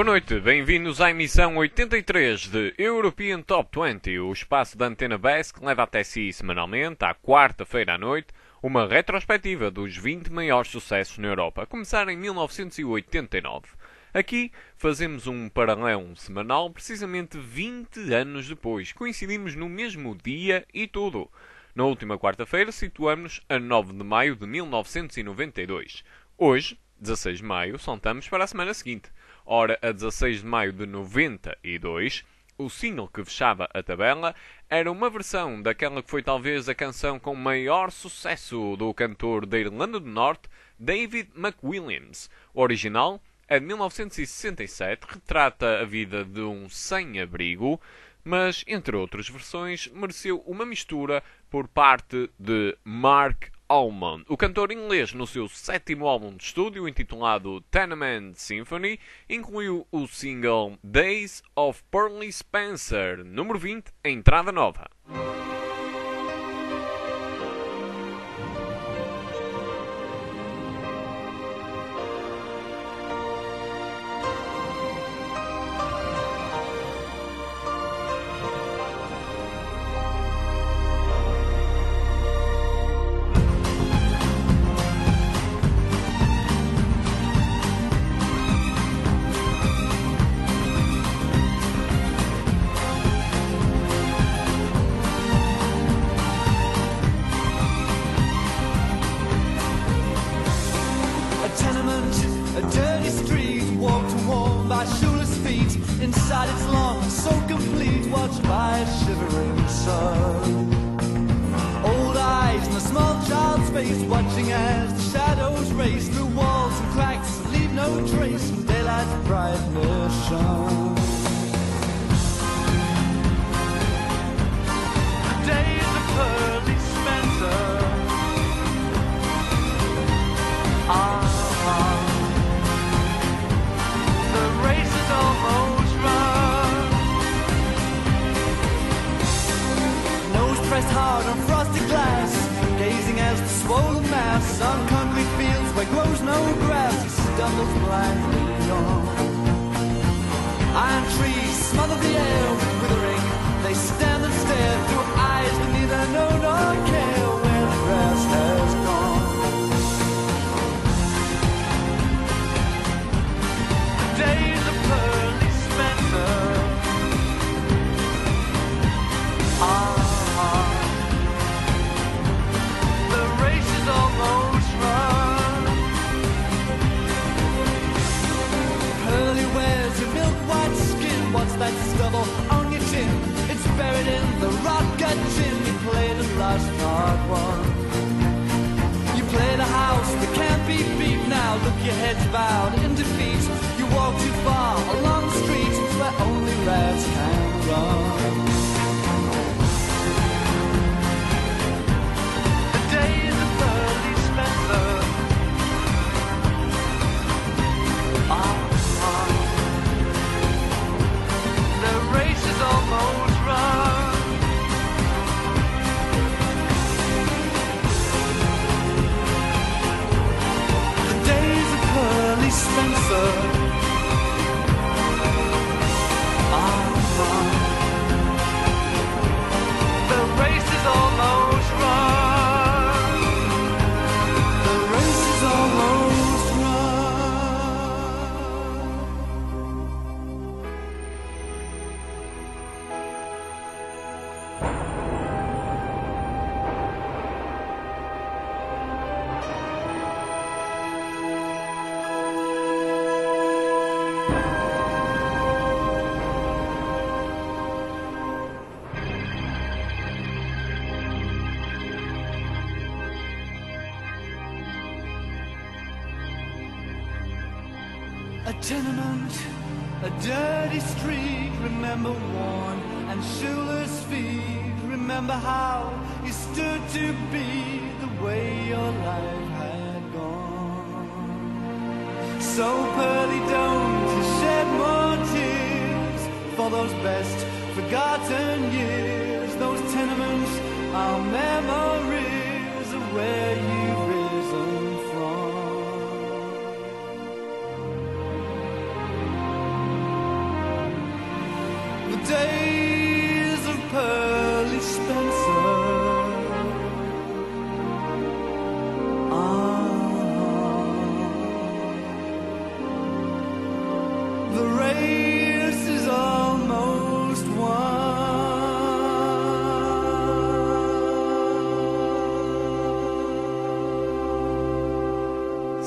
noite, bem-vindos à emissão 83 de European Top 20, o espaço da Antena Bass que leva até si semanalmente, à quarta-feira à noite, uma retrospectiva dos 20 maiores sucessos na Europa, a começar em 1989. Aqui fazemos um paralelo semanal precisamente 20 anos depois, coincidimos no mesmo dia e tudo. Na última quarta-feira situamos a 9 de maio de 1992. Hoje, 16 de maio, saltamos para a semana seguinte. Ora, a 16 de maio de 92, o single que fechava a tabela era uma versão daquela que foi talvez a canção com maior sucesso do cantor da Irlanda do Norte, David McWilliams. O original é de 1967, retrata a vida de um sem-abrigo, mas, entre outras versões, mereceu uma mistura por parte de Mark Almond. O cantor inglês, no seu sétimo álbum de estúdio, intitulado Tenement Symphony, incluiu o single Days of Pearly Spencer, número 20, a entrada nova. Inside it's long, so complete, watched by a shivering sun. Old eyes in a small child's face, watching as the shadows race through walls and cracks, leave no trace from daylight's brightness shone. The days of Pearly Spencer the race is almost pressed hard on frosted glass, gazing as the swollen mass on concrete fields where grows no grass, he stumbles blindly on. Iron trees smother the air with withering, they stand and stare through eyes that neither know nor care where the grass has gone. The days of Pearly Spencer almost run. Pearly wears your milk white skin. What's that stubble on your chin? It's buried in the rock gut chin. You played the last part one. You play the house that can't be beat. Now look, your head's bowed in defeat. You walk too far along the street where only rats can run. Almost run. The days of Pearly Spencer are run. The race is almost run. The race is almost run. A tenement, a dirty street, remember worn and shoeless feet. Remember how you stood to be the way your life had gone. So pearly, don't you shed more tears for those best forgotten years. Those tenements are memories of where you've risen from.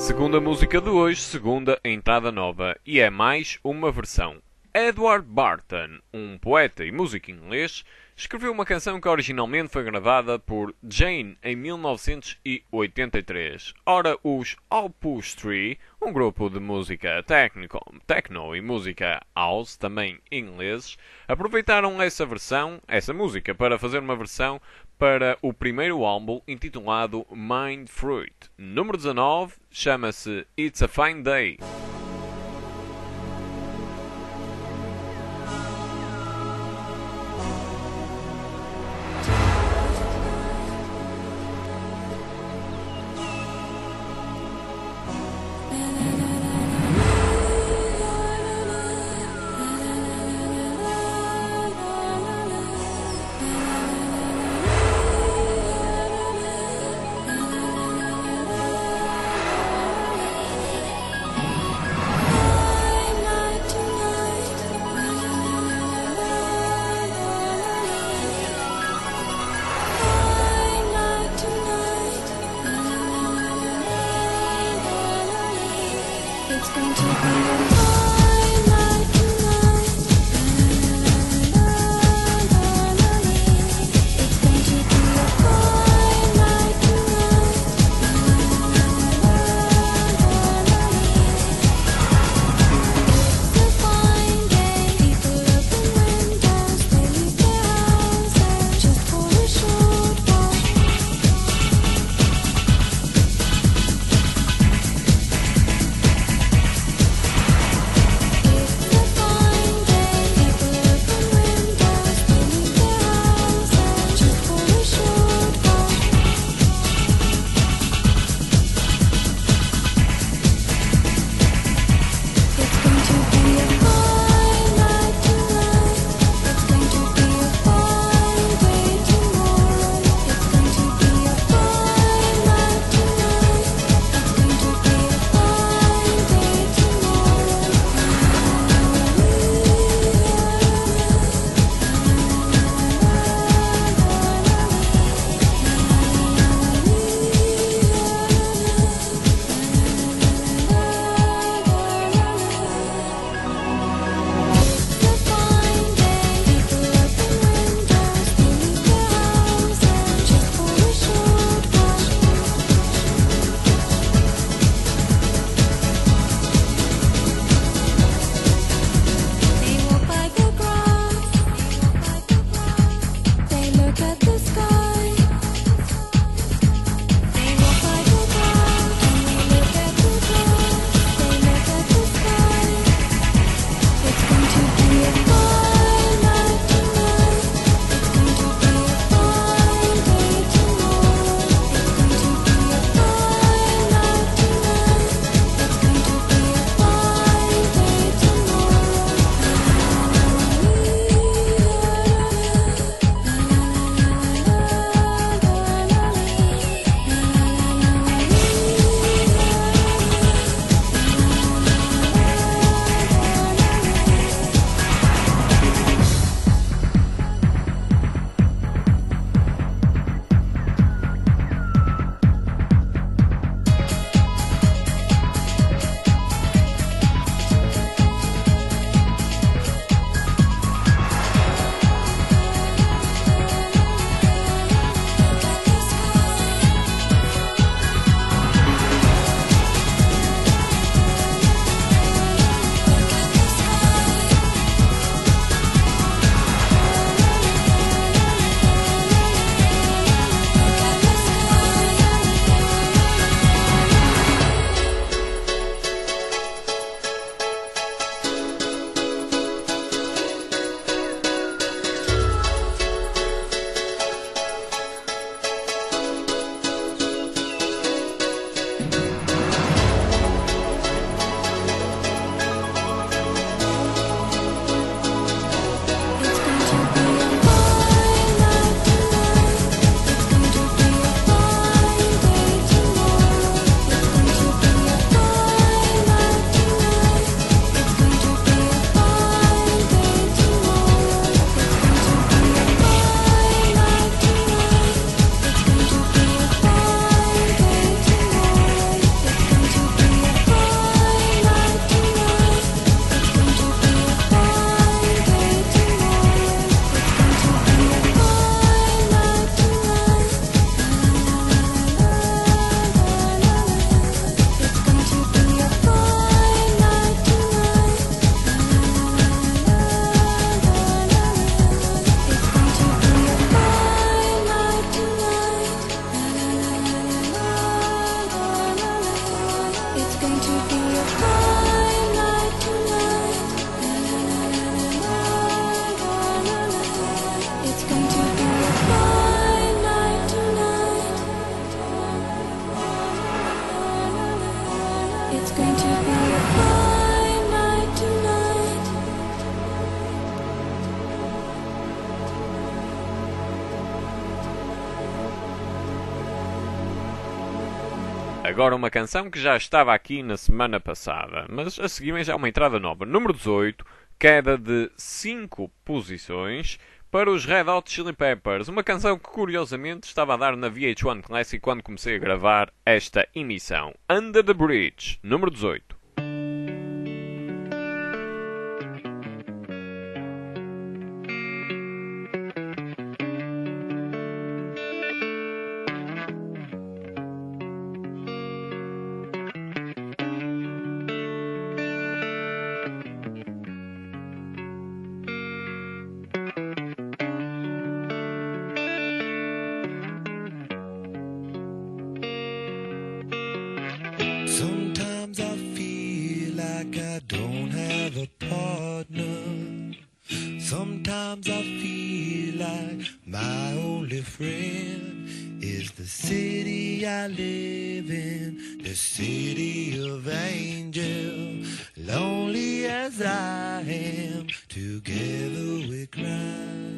Segunda música de hoje, segunda entrada nova, e é mais uma versão. Edward Barton, um poeta e músico inglês, escreveu uma canção que originalmente foi gravada por Jane em 1983. Ora, os Opus 3, um grupo de música techno e música house, também ingleses, aproveitaram essa música, para fazer uma versão para o primeiro álbum intitulado Mind Fruit. Número 19, chama-se It's a Fine Day. Agora uma canção que já estava aqui na semana passada, mas a seguir vem já uma entrada nova. Número 18, queda de 5 posições para os Red Hot Chili Peppers. Uma canção que curiosamente estava a dar na VH1 Classic quando comecei a gravar esta emissão. Under the Bridge, número 18. Sometimes I feel like I don't have a partner. Sometimes I feel like my only friend is the city I live in, the city of angels. Lonely as I am, together we cry.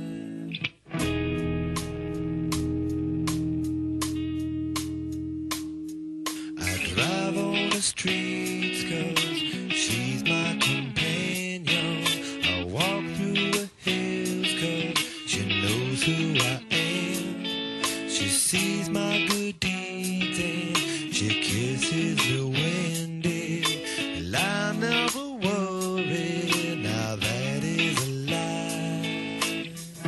Drive on the streets 'cause she's my companion. I walk through the hills 'cause she knows who I am. She sees my good deeds and she kisses the windy. I never worry, now that is a lie.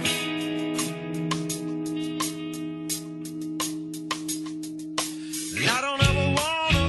I don't ever want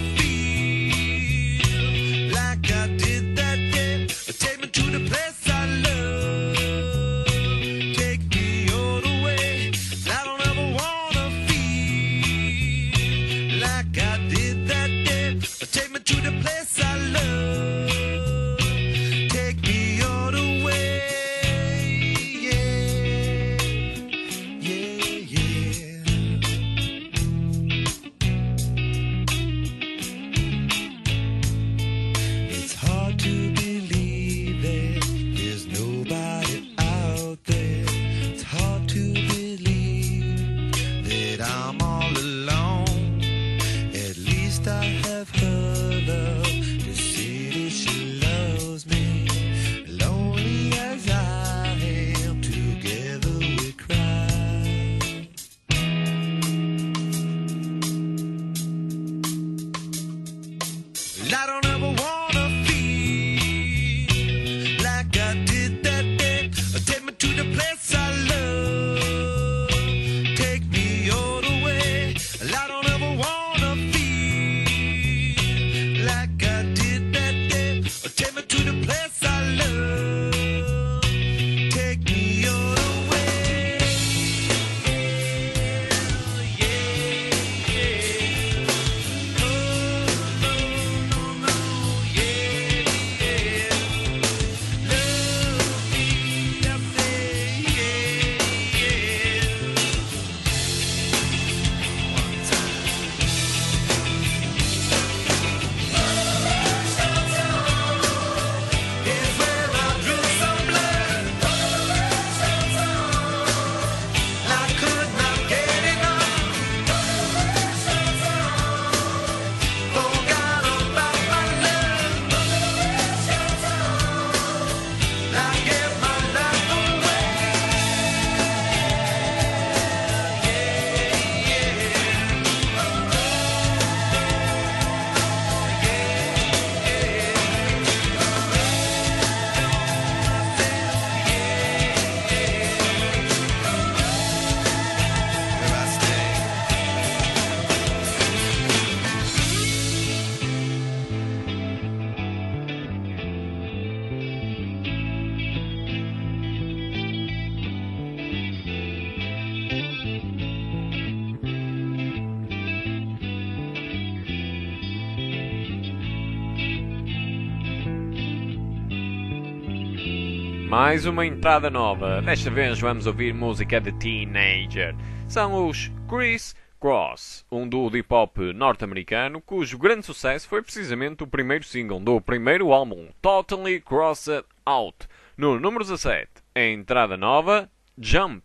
Mais uma entrada nova. Desta vez vamos ouvir música de Teenager. São os Criss Cross, um duo de hip-hop norte-americano cujo grande sucesso foi precisamente o primeiro single do primeiro álbum, Totally Crossed Out. No número 17, a entrada nova, Jump.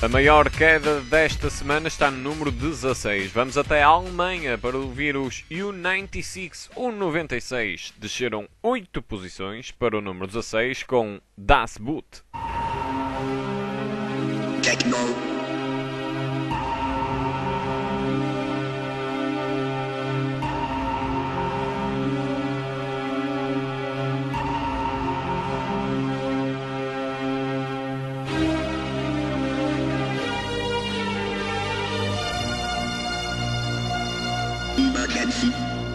A maior queda desta semana está no número 16. Vamos até a Alemanha para ouvir os U96 196. Desceram 8 posições para o número 16 com Das Boot. Techno. Emergency.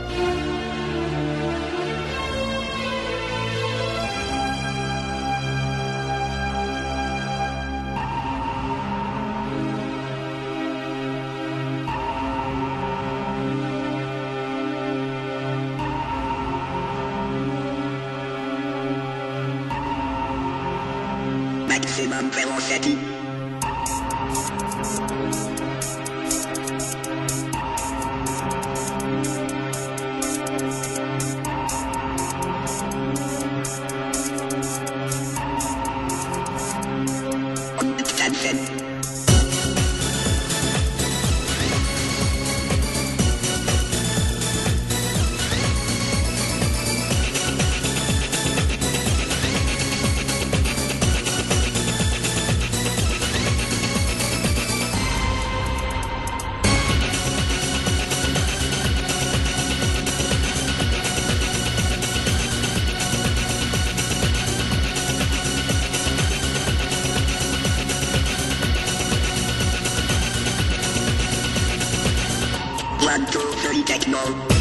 Maximum velocity. Techno.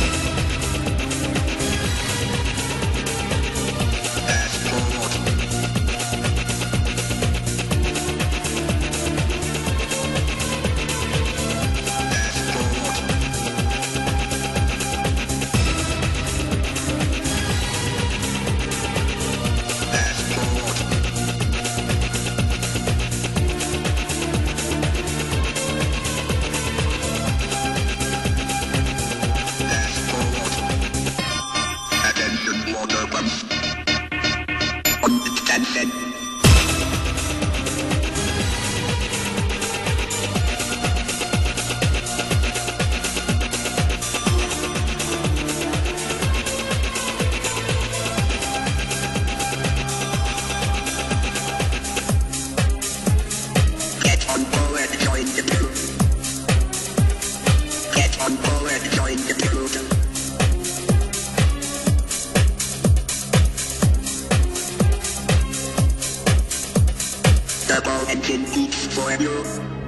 Turbo engine beats for you.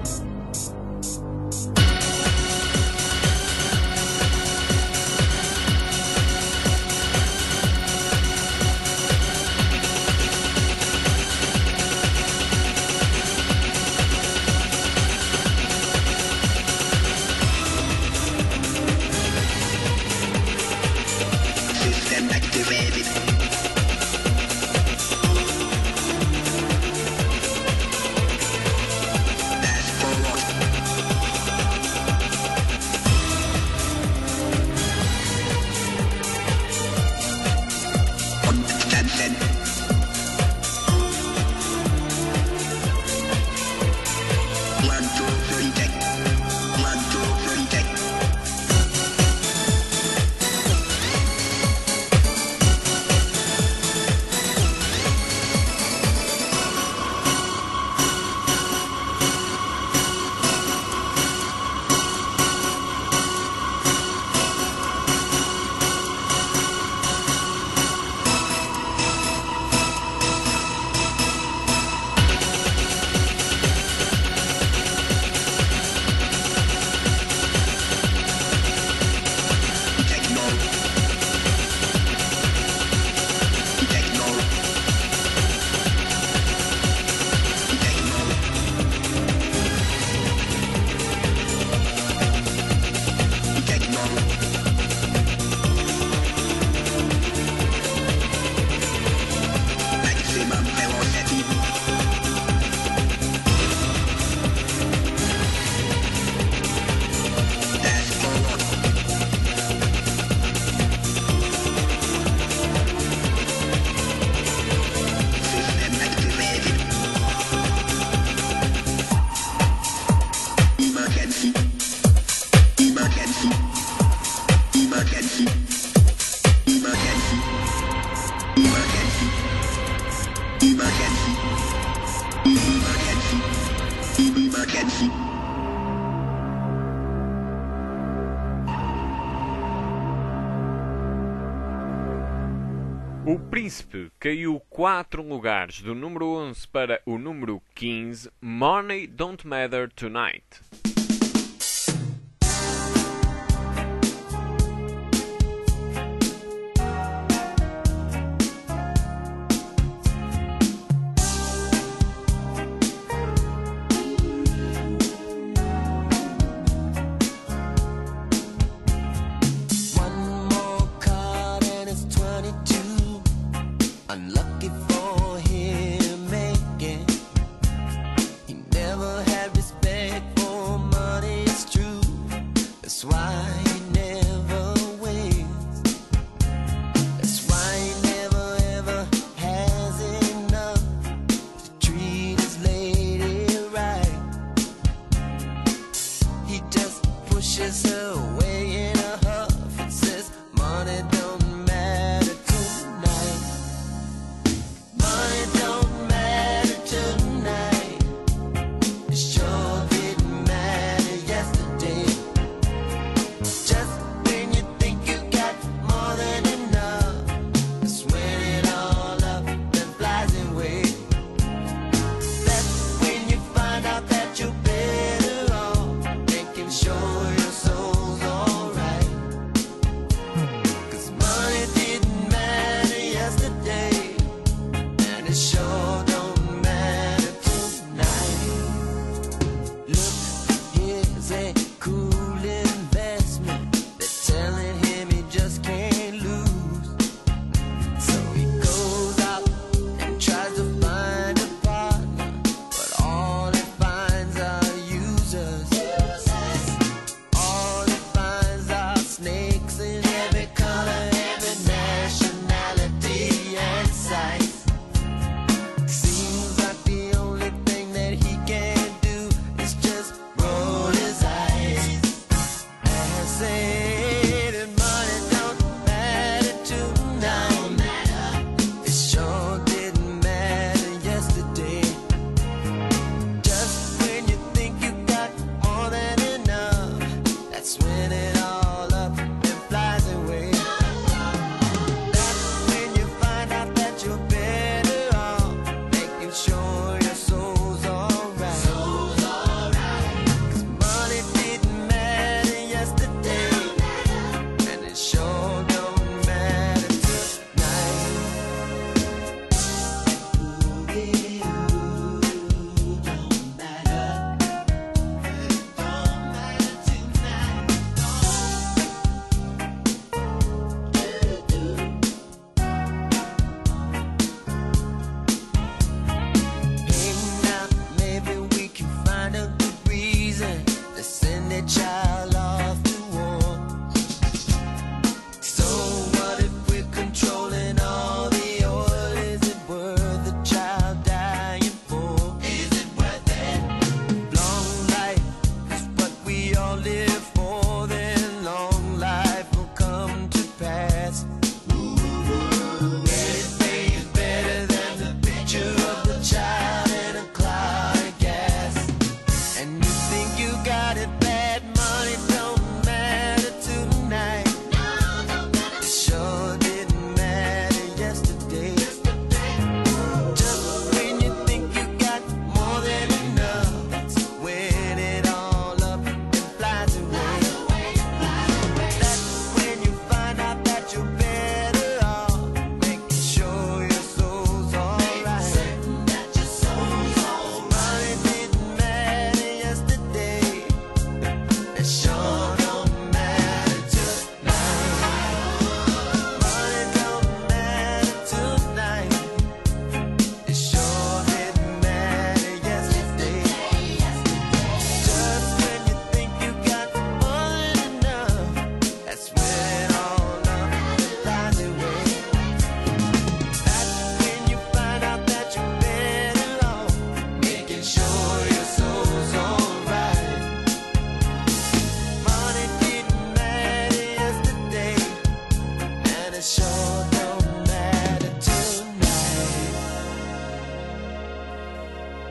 System activated. Emergency. Emergency. Emergency. O Príncipe caiu 4 lugares do número 11 para o número 15, Money Don't Matter Tonight. One more card and it's 22. Unlucky for him again. He never had respect for my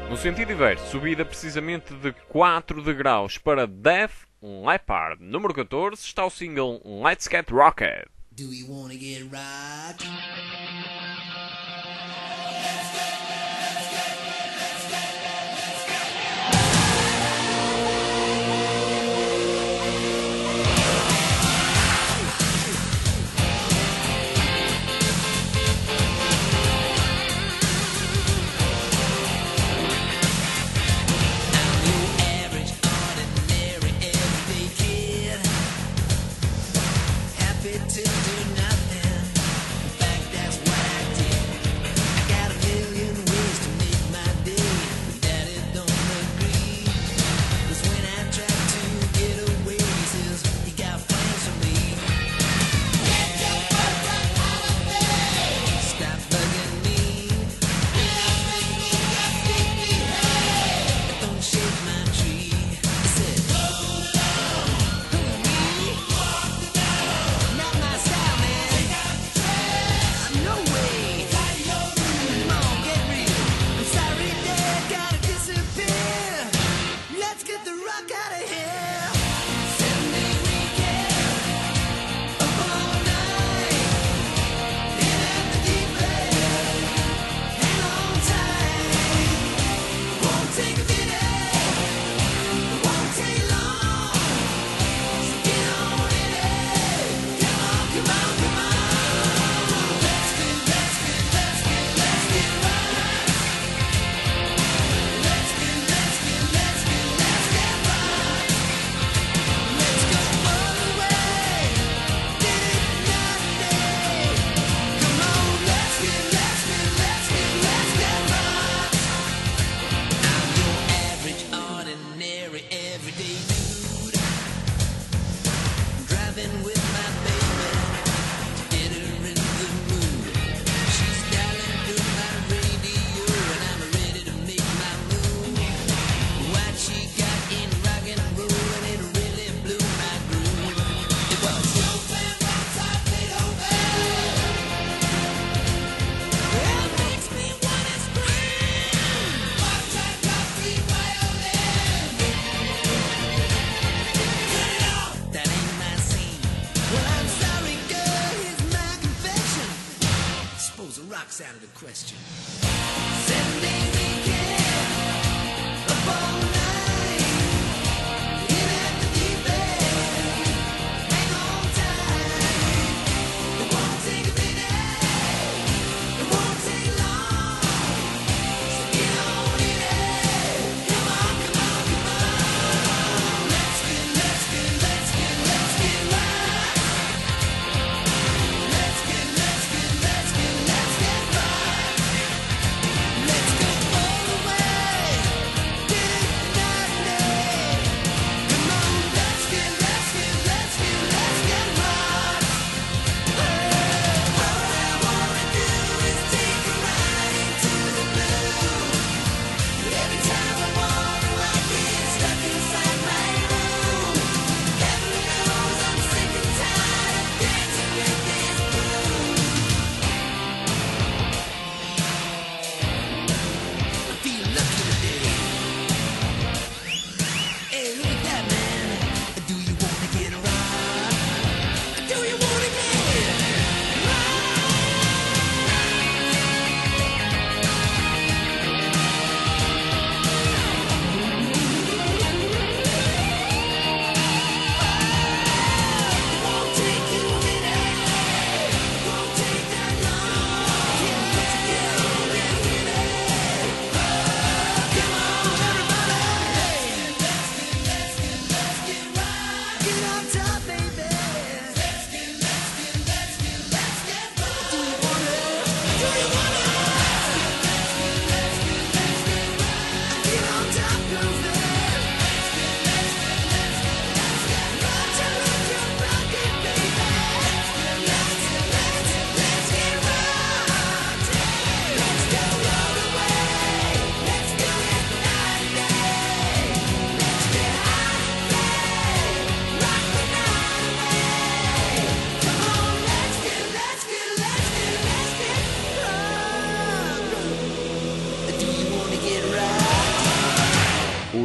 No sentido inverso, subida precisamente de 4 degraus para Def Leppard. Número 14 está o single Let's Get Rocket. Do you wanna get right? To do nothing. In fact, that's what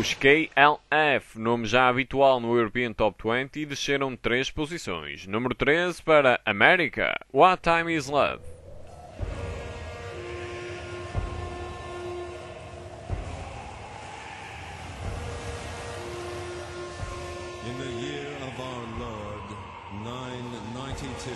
Os KLF, nome já habitual no European Top 20, desceram 3 posições. Número 13 para America, What Time Is Love. In the year of our Lord, 992.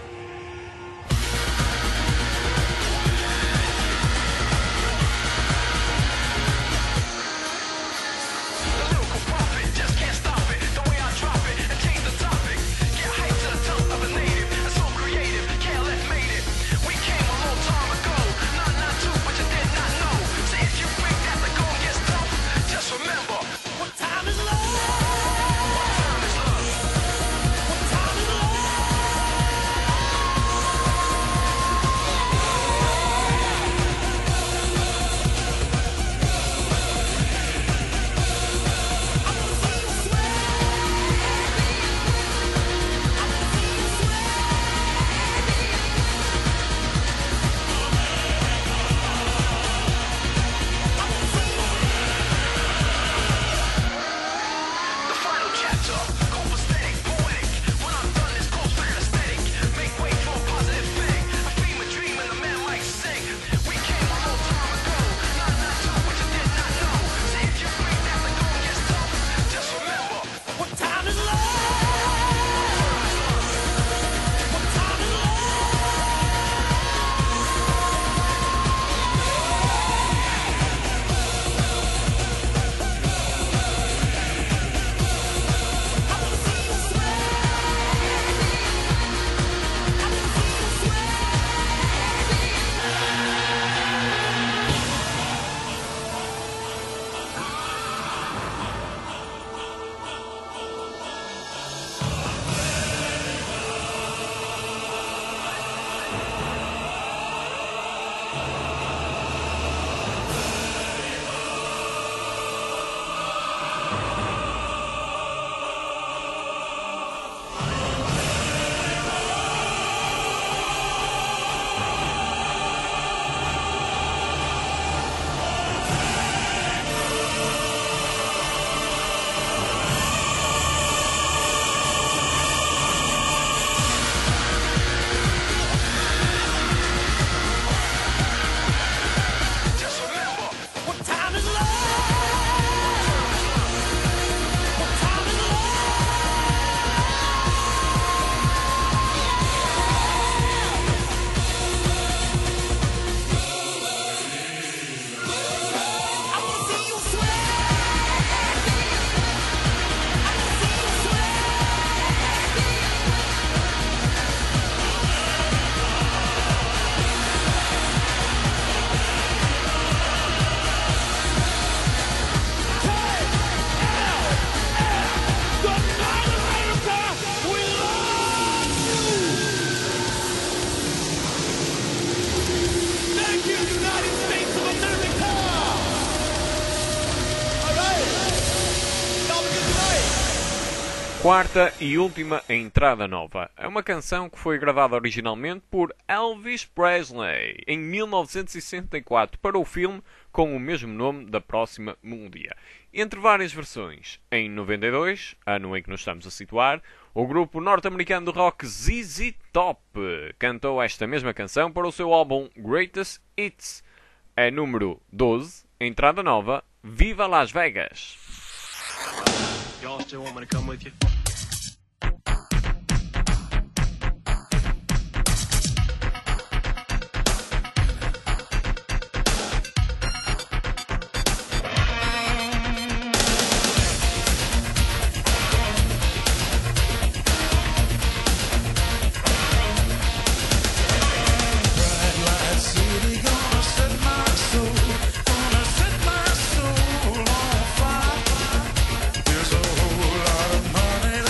Quarta e última entrada nova. É uma canção que foi gravada originalmente por Elvis Presley em 1964 para o filme com o mesmo nome da próxima melodia. Entre várias versões, em 92, ano em que nos estamos a situar, o grupo norte-americano de rock ZZ Top cantou esta mesma canção para o seu álbum Greatest Hits. É número 12, entrada nova, Viva Las Vegas! Y'all still want me to come with you? There's a whole lot of money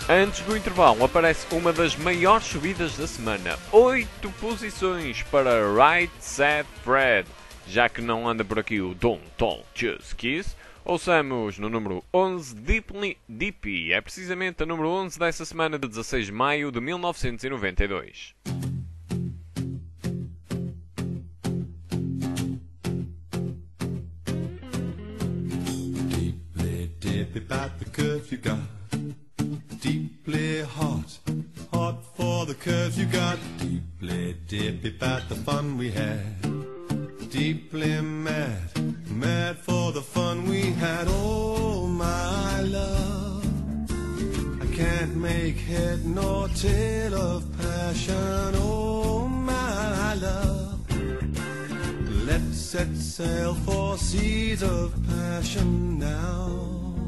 Antes do intervalo aparece uma das maiores subidas da semana. 8 posições para Right Said Fred. Já que não anda por aqui o Don't Talk Just Kiss, ouçamos no número 11 Deeply Deepy. É precisamente a número 11 dessa semana de 16 de maio de 1992. Deeply dippy about the curve you got. Deeply hot, hot for the curves you got. Deeply dippy about the fun we had. Deeply mad, mad for the fun we had. Oh my love, I can't make head nor tail of passion. Oh my love, let's set sail for seas of passion now.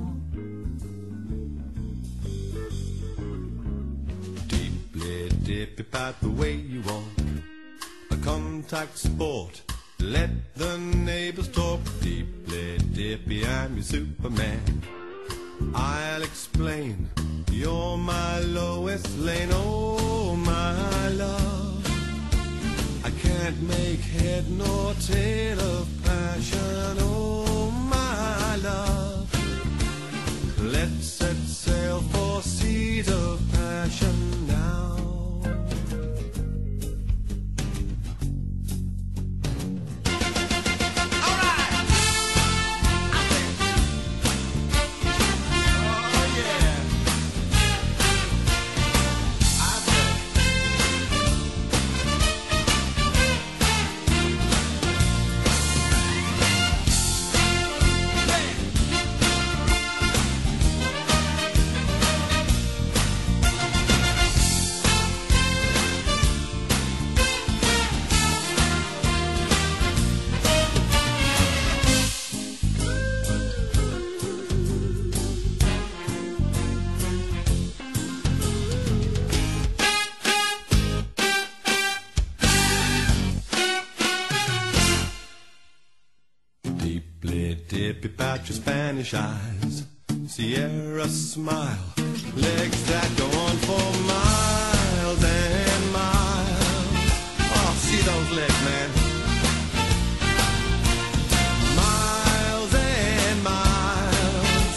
Deeply dippy about the way you walk, a contact sport. Let the neighbors talk. Deeply dippy, I'm your Superman. I'll explain, you're my Lois Lane. Oh my love, I can't make head nor tail of passion. Oh my love, let's set sail for seas of passion now. About your Spanish eyes, Sierra smile, legs that go on for miles and miles. Oh, see those legs, man. Miles and miles.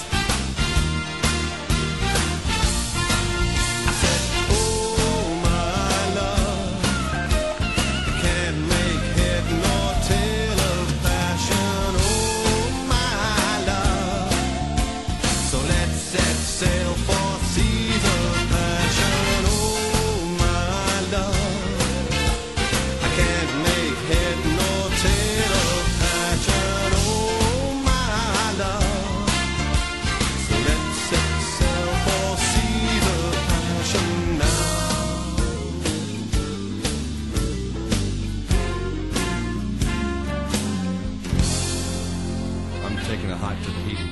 I said, oh my love, I can't make head nor tail of passion. Sail for seas of passion. Oh my love, I can't make head nor tail of passion. Oh my love, so let's set sail for seas of passion now. I'm taking a hike to the heat.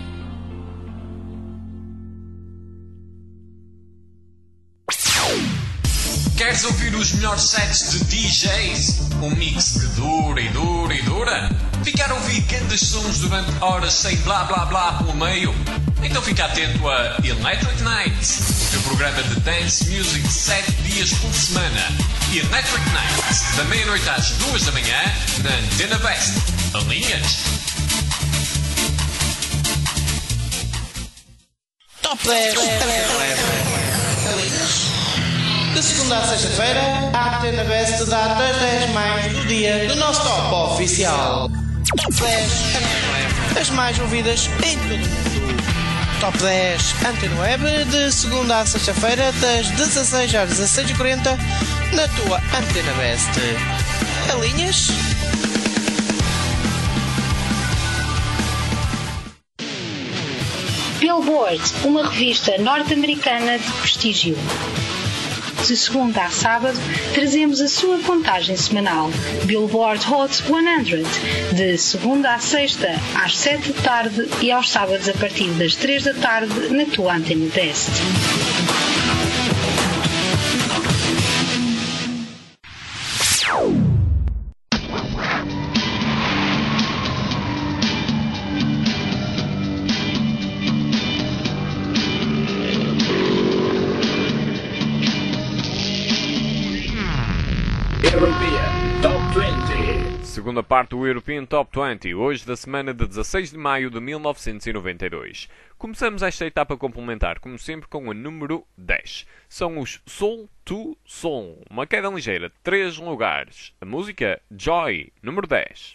Queres ouvir os melhores sets de DJs? Um mix que dura e dura e dura? Ficar a ouvir grandes sons durante horas sem blá blá blá pelo meio? Então fica atento a Electric Nights, o teu programa de dance music 7 dias por semana. Electric Nights, da meia-noite às 2 da manhã, na Antena Best. Alinhas? Top 10. De segunda a sexta-feira, a Antena Best dá das 10 mais do dia do nosso top oficial. Top 10, as mais ouvidas em todo o mundo. Top 10, Antena Web, de segunda a sexta-feira, das 16 às 16h40, na tua Antena Best. Alinhas? Billboard, uma revista norte-americana de prestígio. De segunda a sábado, trazemos a sua contagem semanal. Billboard Hot 100, de segunda a sexta, às 7 da tarde e aos sábados a partir das 3 da tarde, na tua Antena Best. Segunda parte do European Top 20, hoje da semana de 16 de maio de 1992. Começamos esta etapa complementar, como sempre, com a número 10. São os Soul to Soul, uma queda ligeira de 3 lugares. A música Joy, número 10.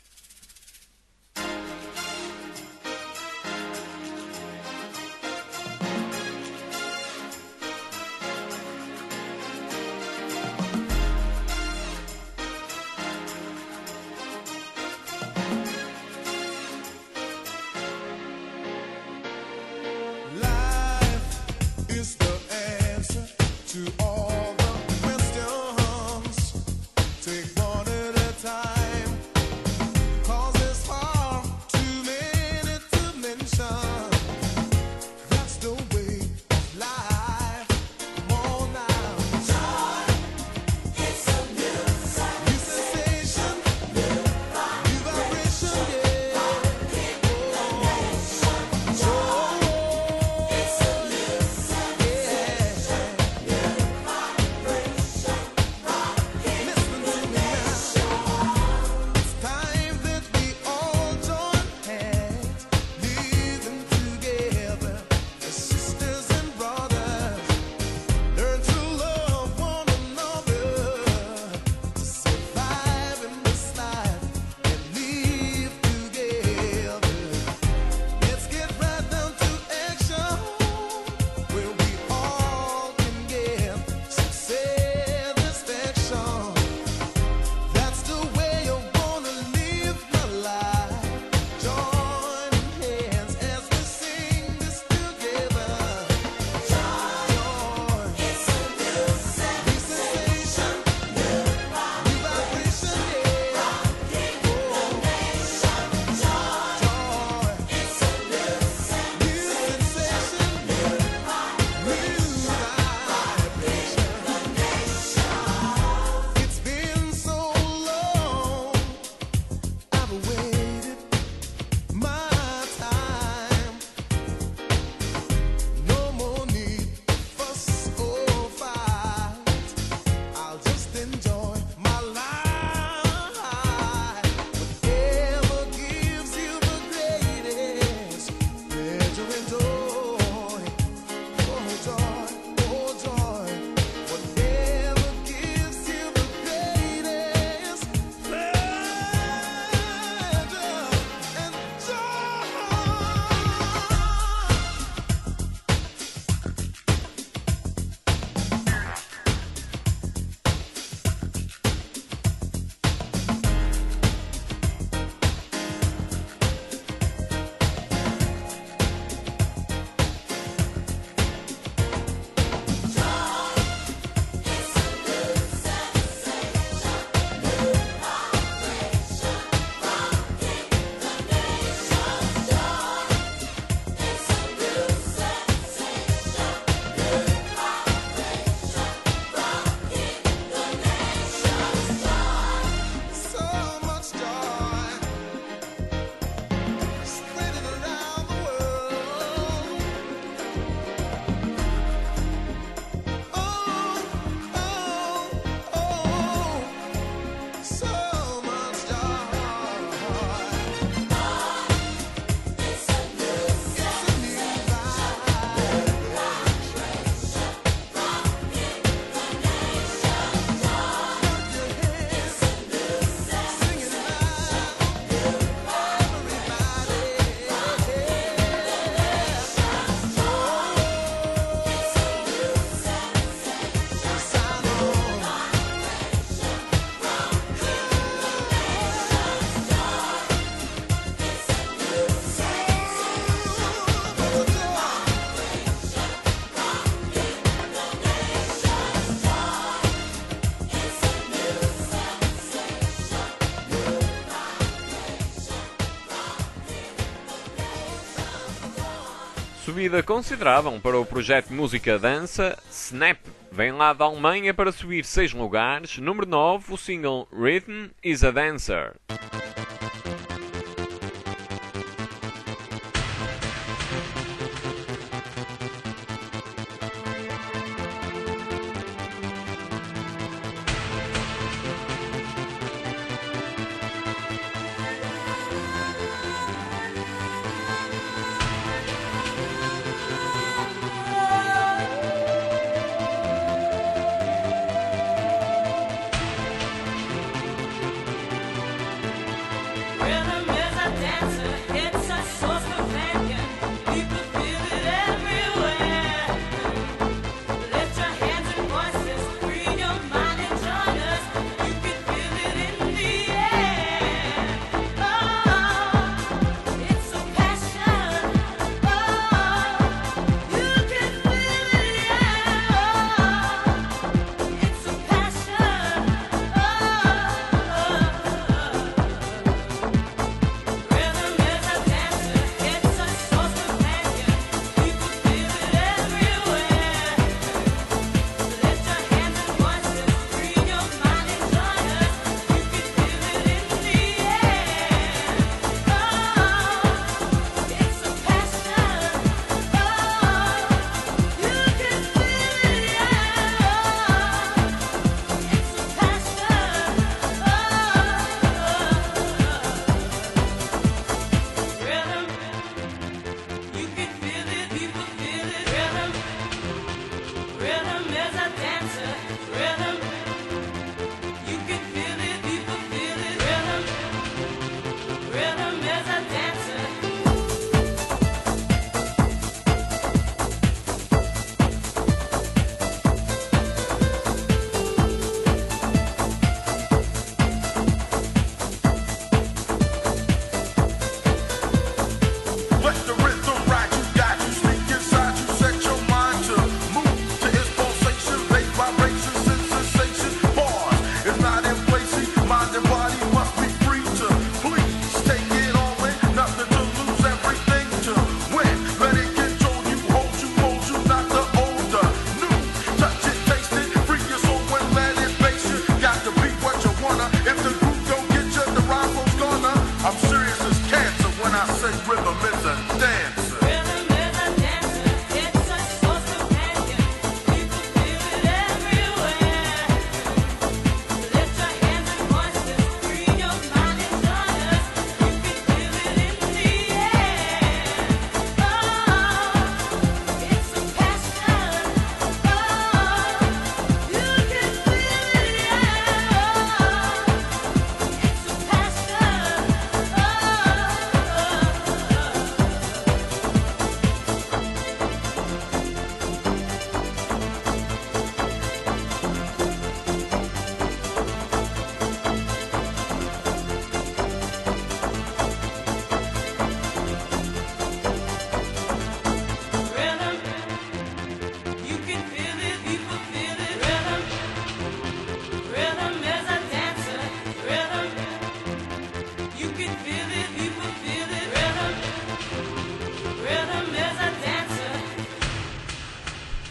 Subida considerável para o projeto Música Dança, Snap vem lá da Alemanha para subir 6 lugares. Número 9, o single Rhythm is a Dancer.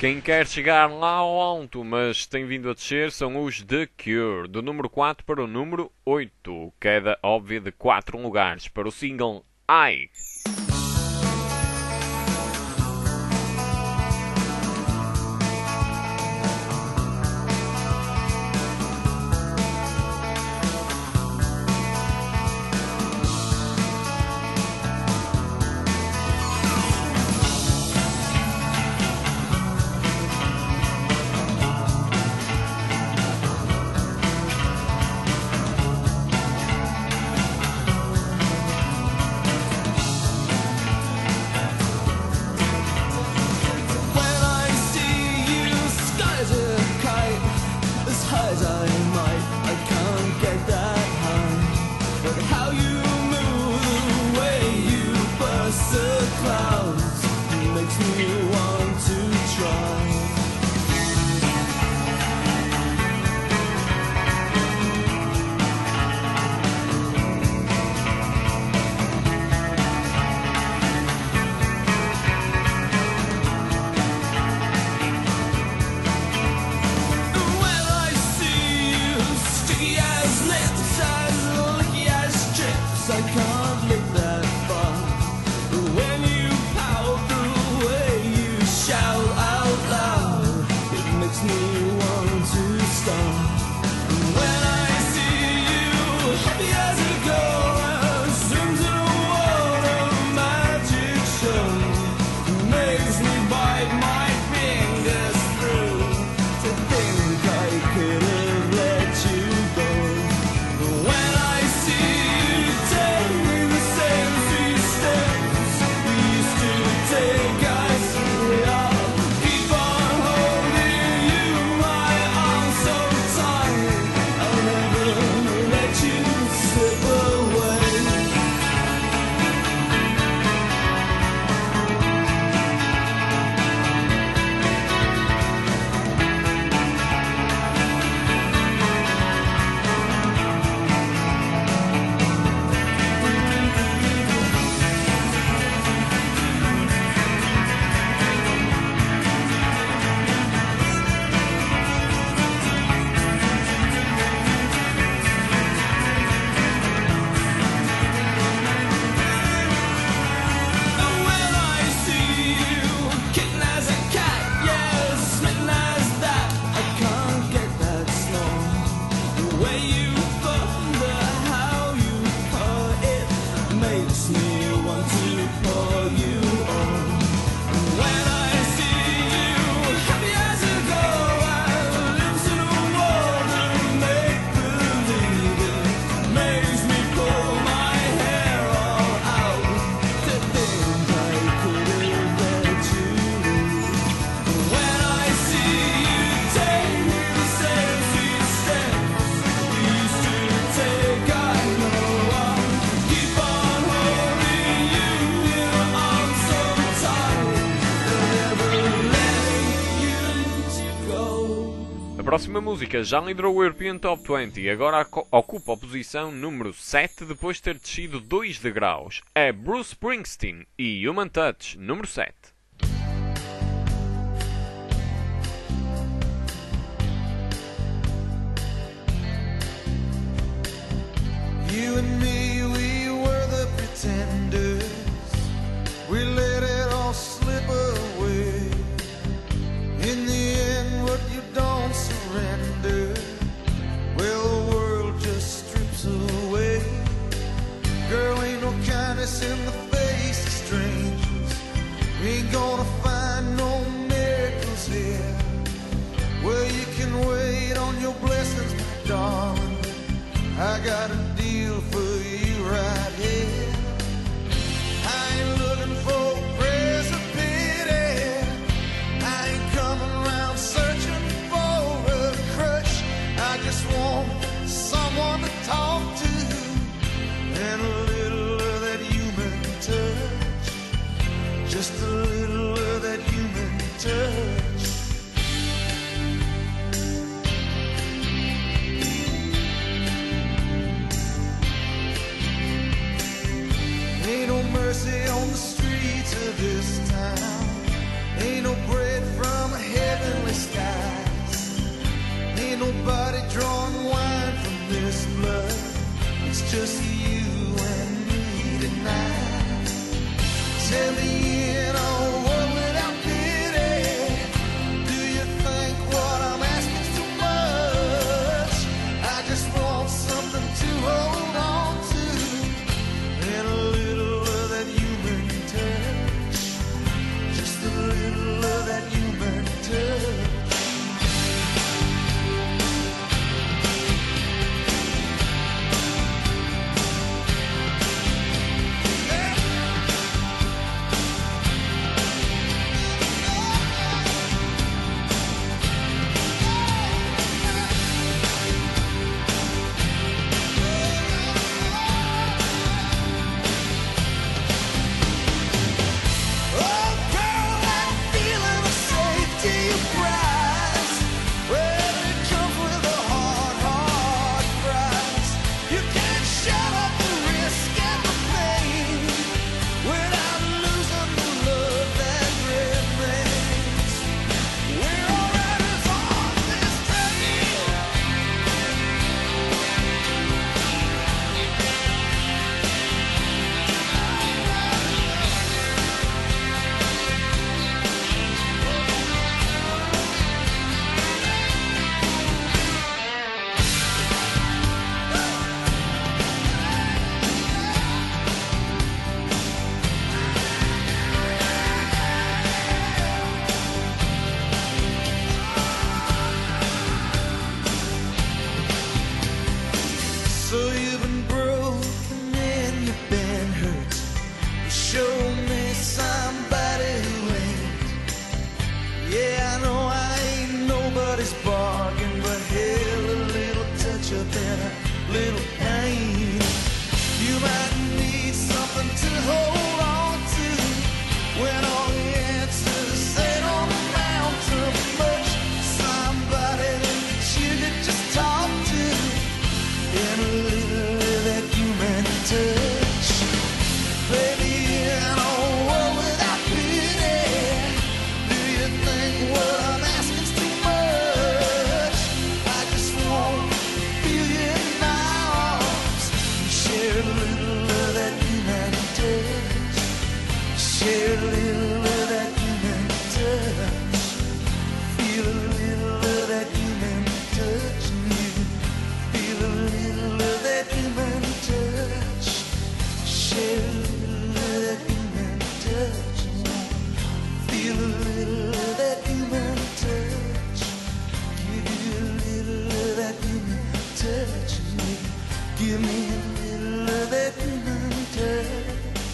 Quem quer chegar lá ao alto, mas tem vindo a descer, são os The Cure, do número 4 para o número 8. Queda óbvia de 4 lugares para o single I. A próxima música já liderou o European Top 20 e agora ocupa a posição número 7 depois de ter descido 2 degraus. É Bruce Springsteen e Human Touch, número 7. You and me, we were the pretenders. We let it all slip away. In the end, what you don't surrender, well, the world just strips away. Girl, ain't no kindness in the face of strangers. We ain't little pain. You might need something to hold on to when all the answers they don't amount to much. Somebody that you could just talk to in a little of that human touch. Baby, in a world without pity, do you think what I'm asking? Share a little of that human touch. Share a little of that human touch. Feel a little of that human touch. Feel a little of that human touch. Share a little of that human touch. Feel a little of that human touch. Give you a little of that human touch. Give me a little of that human touch.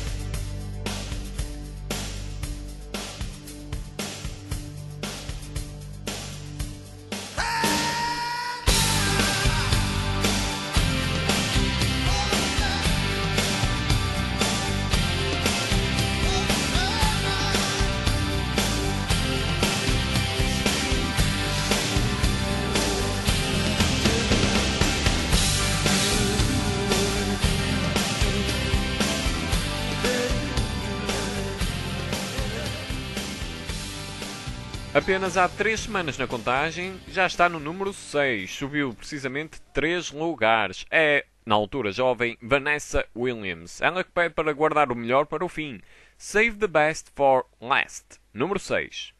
Apenas há 3 semanas na contagem, já está no número 6, subiu precisamente 3 lugares. É, na altura jovem, Vanessa Williams. Ela que pede para guardar o melhor para o fim. Save the best for last. Número 6.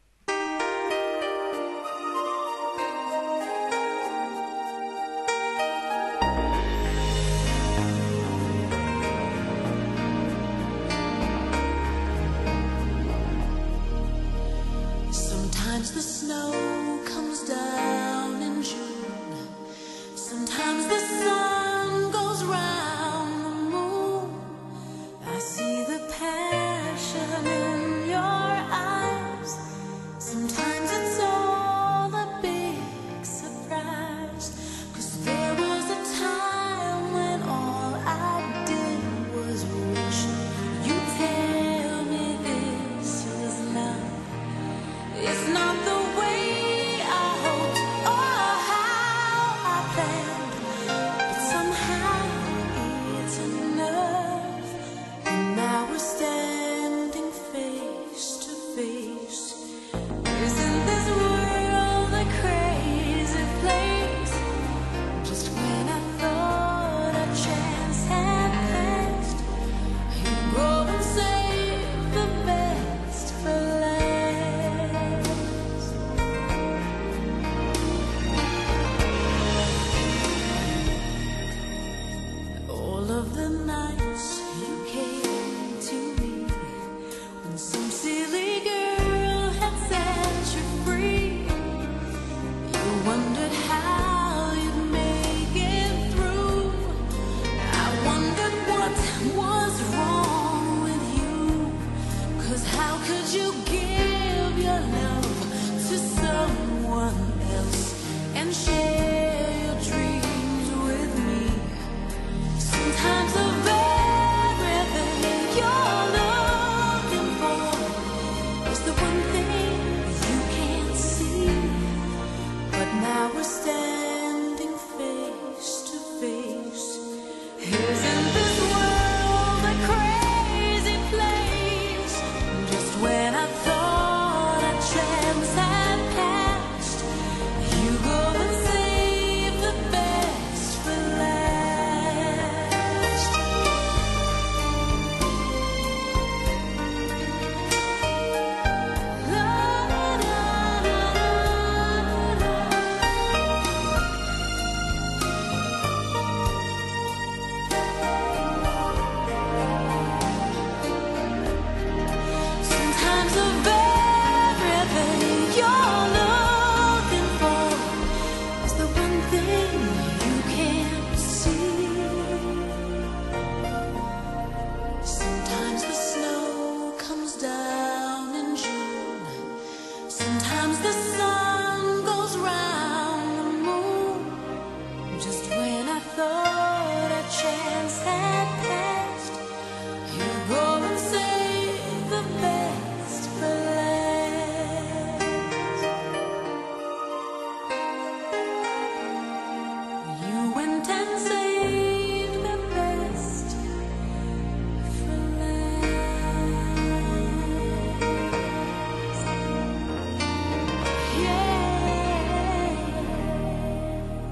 Sometimes the snow comes down in June. Sometimes the sun goes round the moon. I see the passion in your eyes. Sometimes it's all a big surprise. 'Cause there was a time when all I did was wish you'd tell me this was love. It's not the way I hoped or how I planned.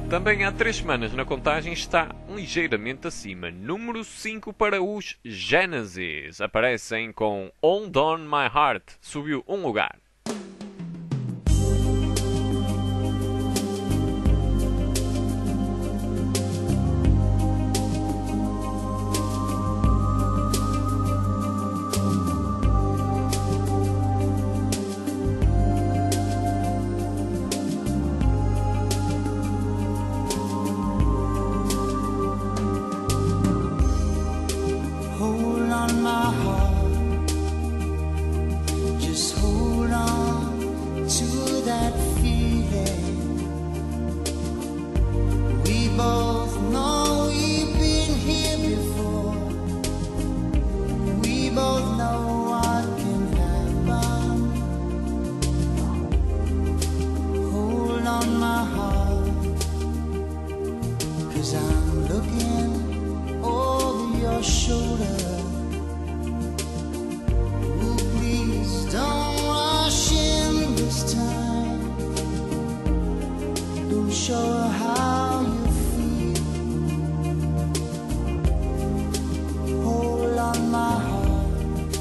Também há 3 semanas na contagem está ligeiramente acima. Número 5 para os Genesis. Aparecem com Hold On My Heart. Subiu um lugar. Hold on my heart, just hold on to that feeling. We both know we've been here before. We both know what can happen. Hold on my heart, 'cause I'm looking over your shoulder. Ooh, please don't rush in this time. Don't show her how you feel. Hold on my heart.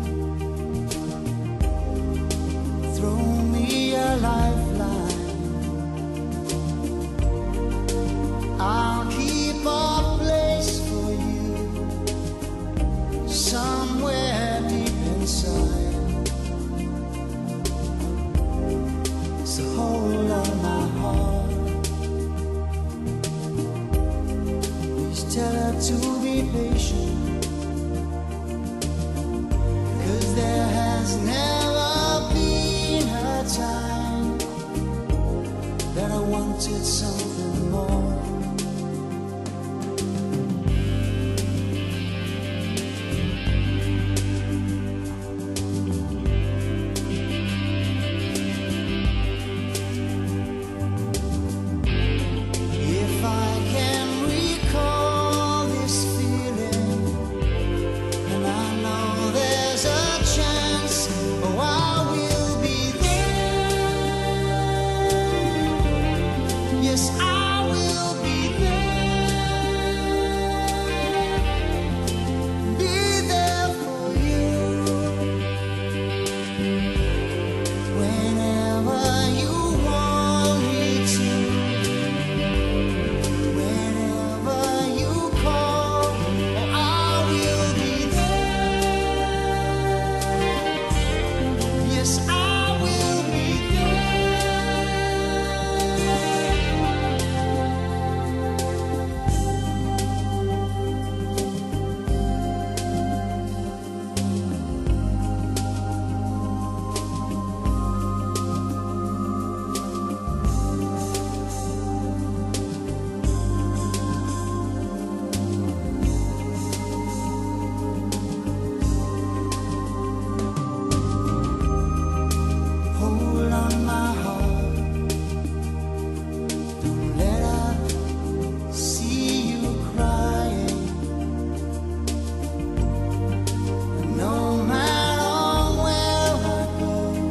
Throw me a lifeline. I'll keep a place for you somewhere deep inside. So hold on my heart. Please tell her to be patient, 'cause there has never been a time that I wanted something more. If I can recall this feeling, and I know there's a chance, oh, I will be there. Yes, I will be there for you. Whenever you want me to. Whenever you call, oh, I will be there. Yes, I will be Hold on my heart. Don't let her see you crying. No matter where I go,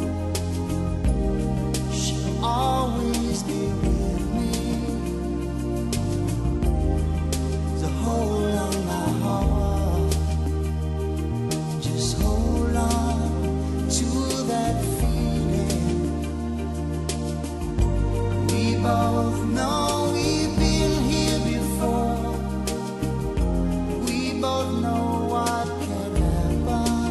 she'll always be with me. So hold on my heart. Just hold on to that feeling. We both know we've been here before. We both know what can happen.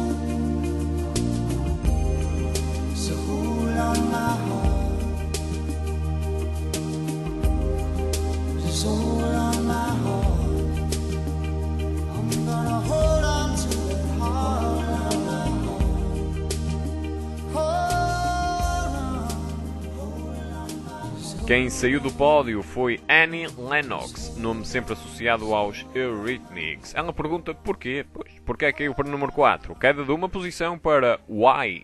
So hold on my heart. Just hold on my heart. I'm gonna hold on to it hard. Quem saiu do pódio foi Annie Lennox, nome sempre associado aos Eurythmics. Ela pergunta porquê? Pois, porque é que caiu para o número 4? Queda de uma posição para Why.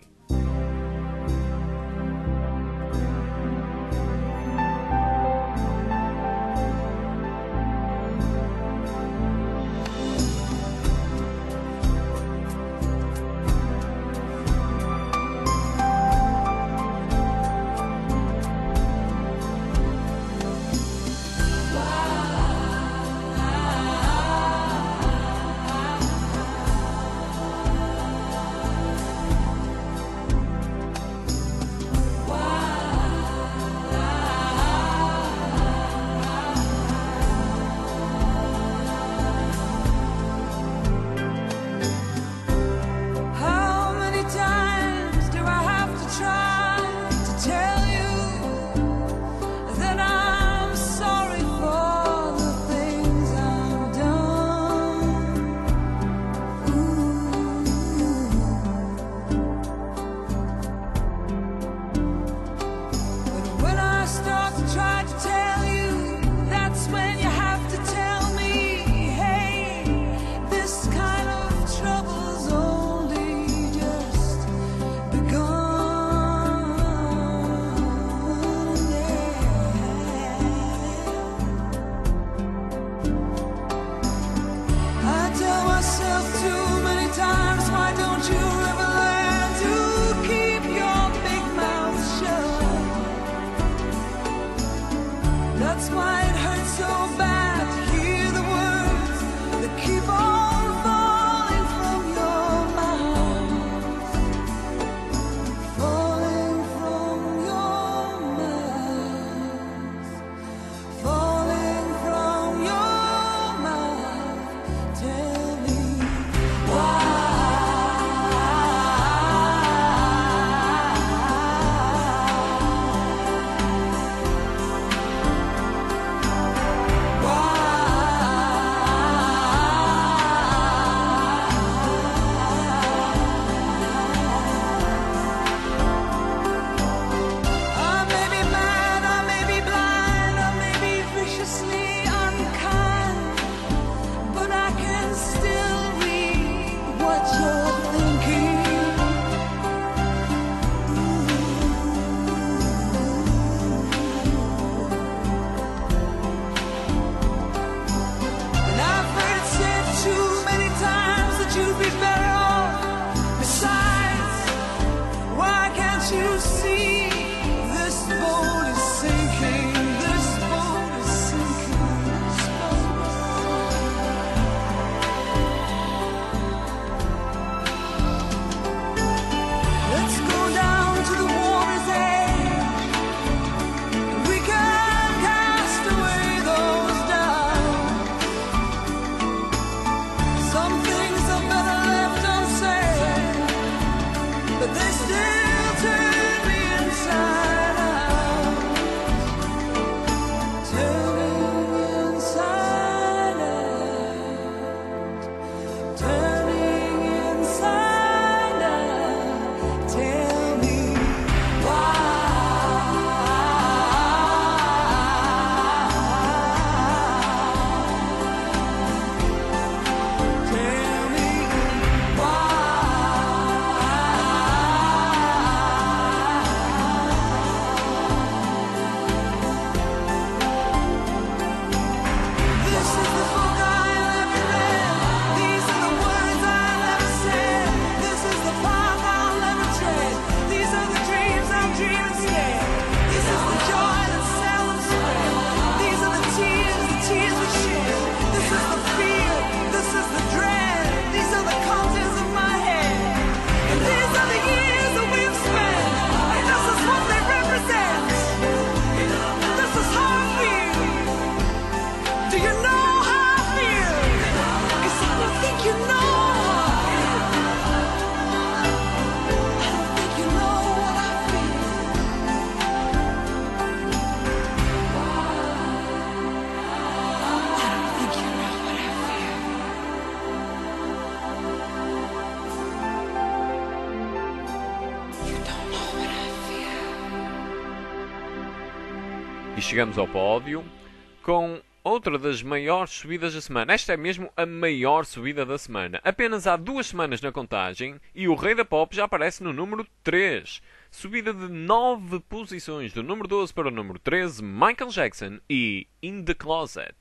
E chegamos ao pódio com outra das maiores subidas da semana. Esta é mesmo a maior subida da semana. Apenas há 2 semanas na contagem e o Rei da Pop já aparece no número 3. Subida de 9 posições, do número 12 para o número 13, Michael Jackson e In The Closet.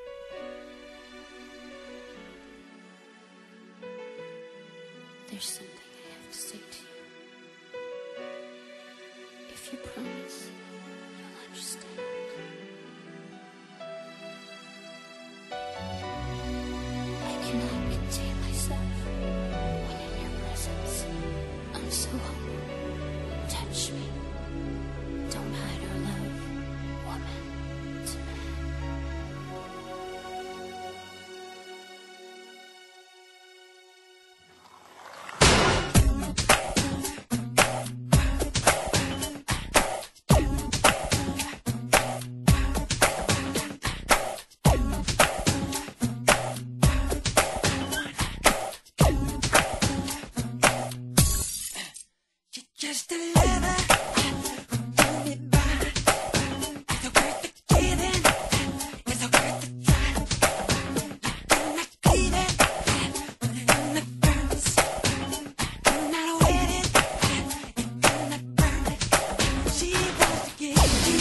There's something I have to say to you. If you promise, you'll understand. I cannot contain myself when in your presence. I'm so hungry. Touch me. Don't hide our love, woman to man. Just a lover, hold me by. Is it worth the giving? Is it worth the time? You're not cleaving, put it in the furnace. I'm not waiting, you're gonna burn it. She wants to give,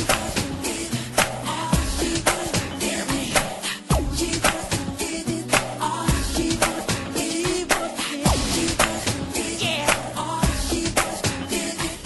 all she wants to give me. She wants to give it all she wants to give. She wants to give, yeah, all she wants to give.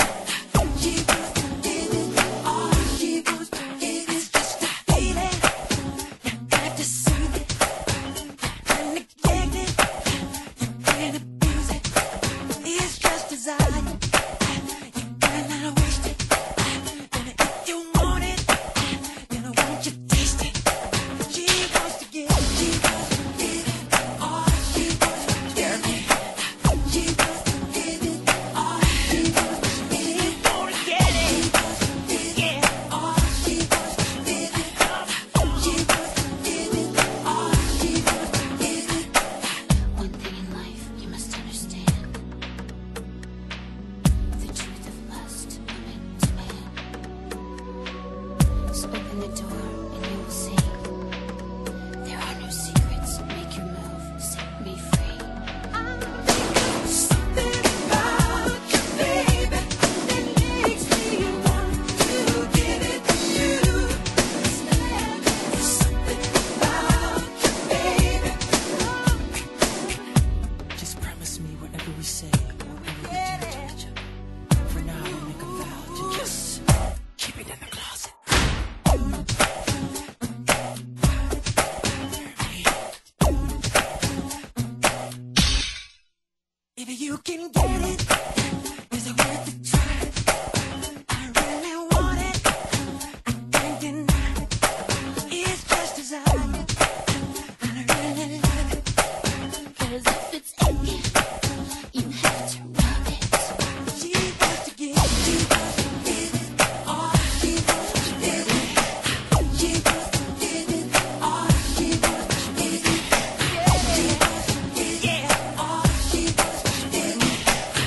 You can get it. Is it worth the try? I really want it. I can't deny it. It's just desire. I really love it. 'Cause if it's aching, you have to rub it. She wants to give it all she wants to give it. She wants to give it all she wants to give it. She wants to give it all she wants to give it.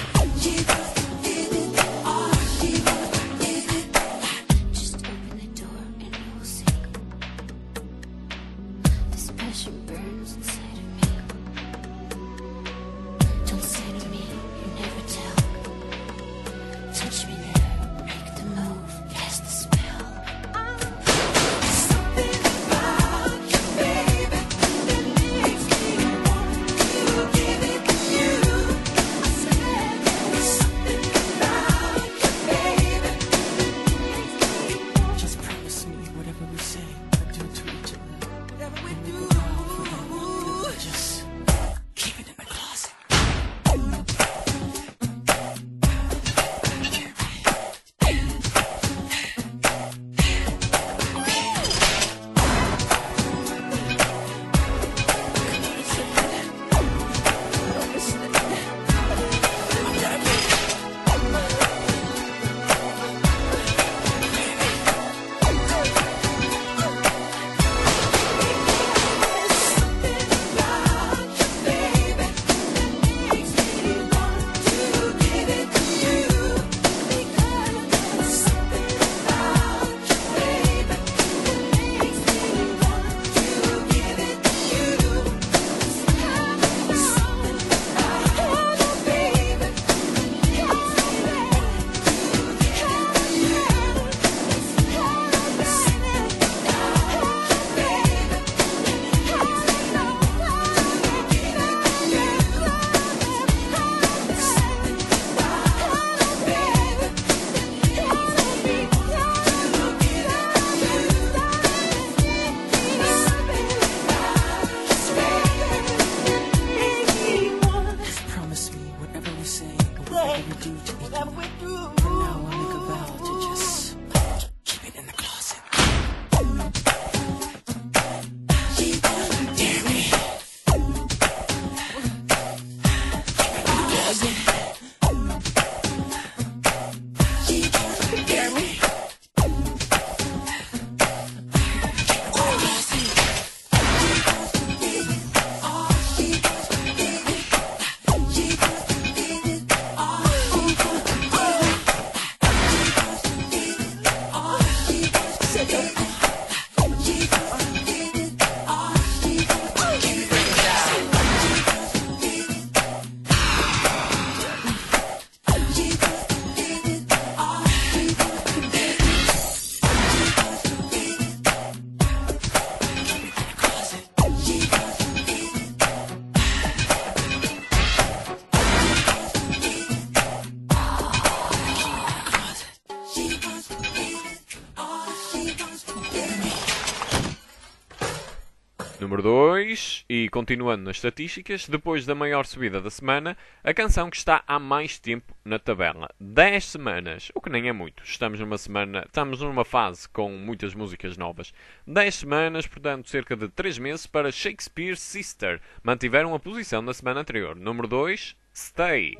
Número 2, e continuando nas estatísticas, depois da maior subida da semana, a canção que está há mais tempo na tabela. 10 semanas, o que nem é muito. Estamos numa fase com muitas músicas novas. 10 semanas, portanto, cerca de 3 meses para Shakespears Sister. Mantiveram a posição na semana anterior. Número 2, Stay.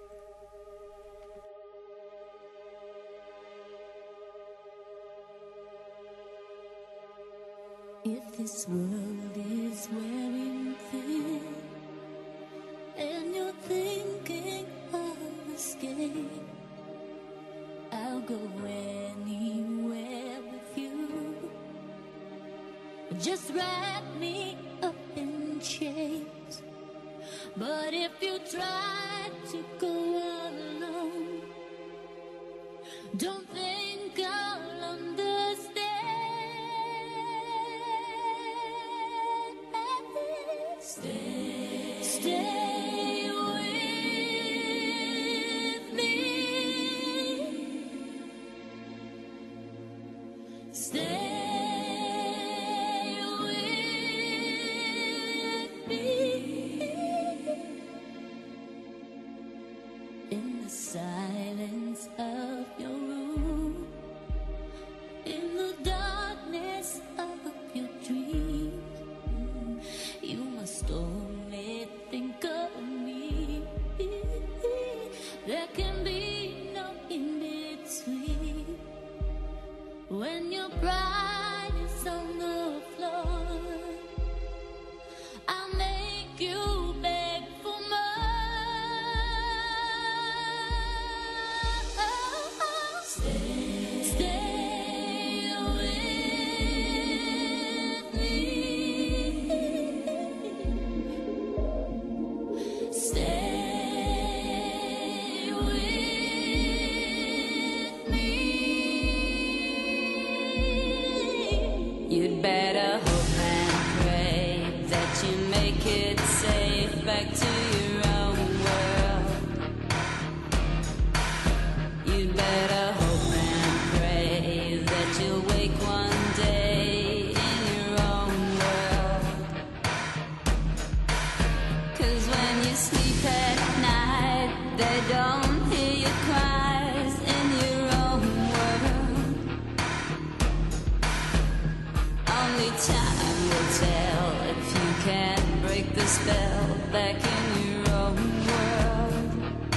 If this world is wearing thin and you're thinking of escape, I'll go anywhere with you. Just wrap me up in chains. But if you try to go alone, don't think I'll understand. Stay with me. Stay with me. In the silence of your room, in the darkness of your dreams, you must only think of me. There can be no in between. When your pride is on the floor, I'll make you beg for more. Stay with me. Stay with me. You'd better hope and pray that you make it safe back to your own world. You'd better hope and pray that you'll wake one day in your own world. 'Cause when you sleep at night, they don't hear your cries in your own world. Only time will tell if you can break the spell back in your own world.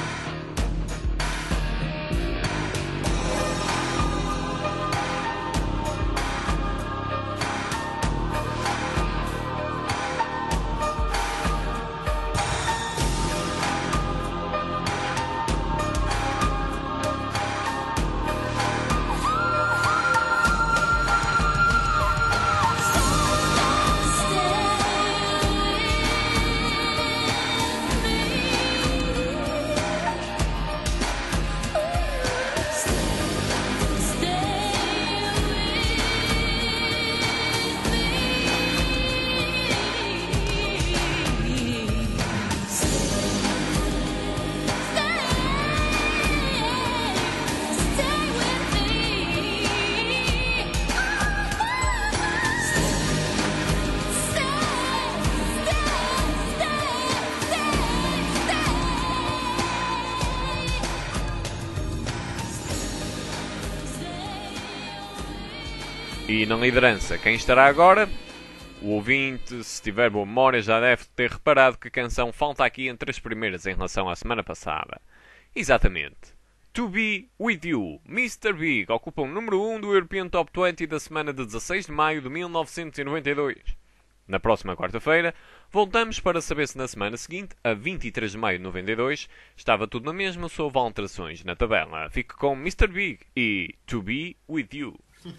E na liderança, quem estará agora? O ouvinte, se tiver boa memória, já deve ter reparado que a canção falta aqui entre as primeiras em relação à semana passada. Exatamente. To Be With You, Mr. Big, ocupa o número 1 do European Top 20 da semana de 16 de maio de 1992. Na próxima quarta-feira, voltamos para saber se na semana seguinte, a 23 de maio de 92, estava tudo na mesma ou se houve alterações na tabela. Fique com Mr. Big e To Be With You.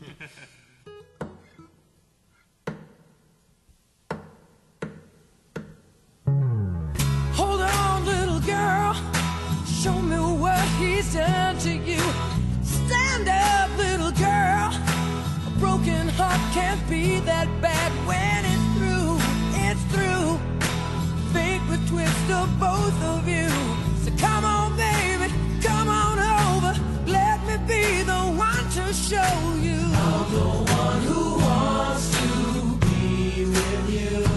Hold on, little girl. Show me what he's done to you. Stand up, little girl. A broken heart can't be that bad when it's through. It's through. Fate would twist of both of you. So come on, baby, come on over. Let me be the one to show you. I'm the one who wants to be with you.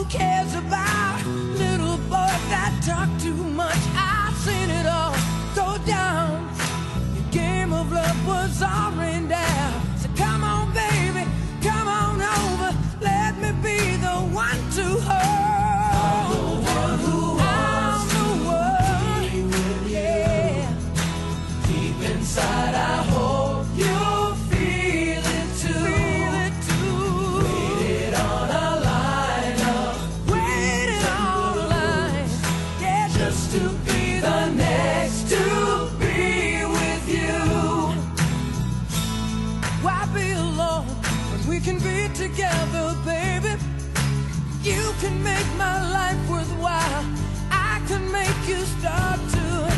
who cares about little boys that talk too much? I've seen it all go down. Your game of love was already down. So come on, baby, come on over. Let me be the one to hold. I'm the one who wants to be with you. Deep inside, I hope you feel it too. Waited on a line up. Waited on a line. Yeah, just to be the next to be with you. Why be alone when we can be together, baby? You can make my life worthwhile. I can make you start to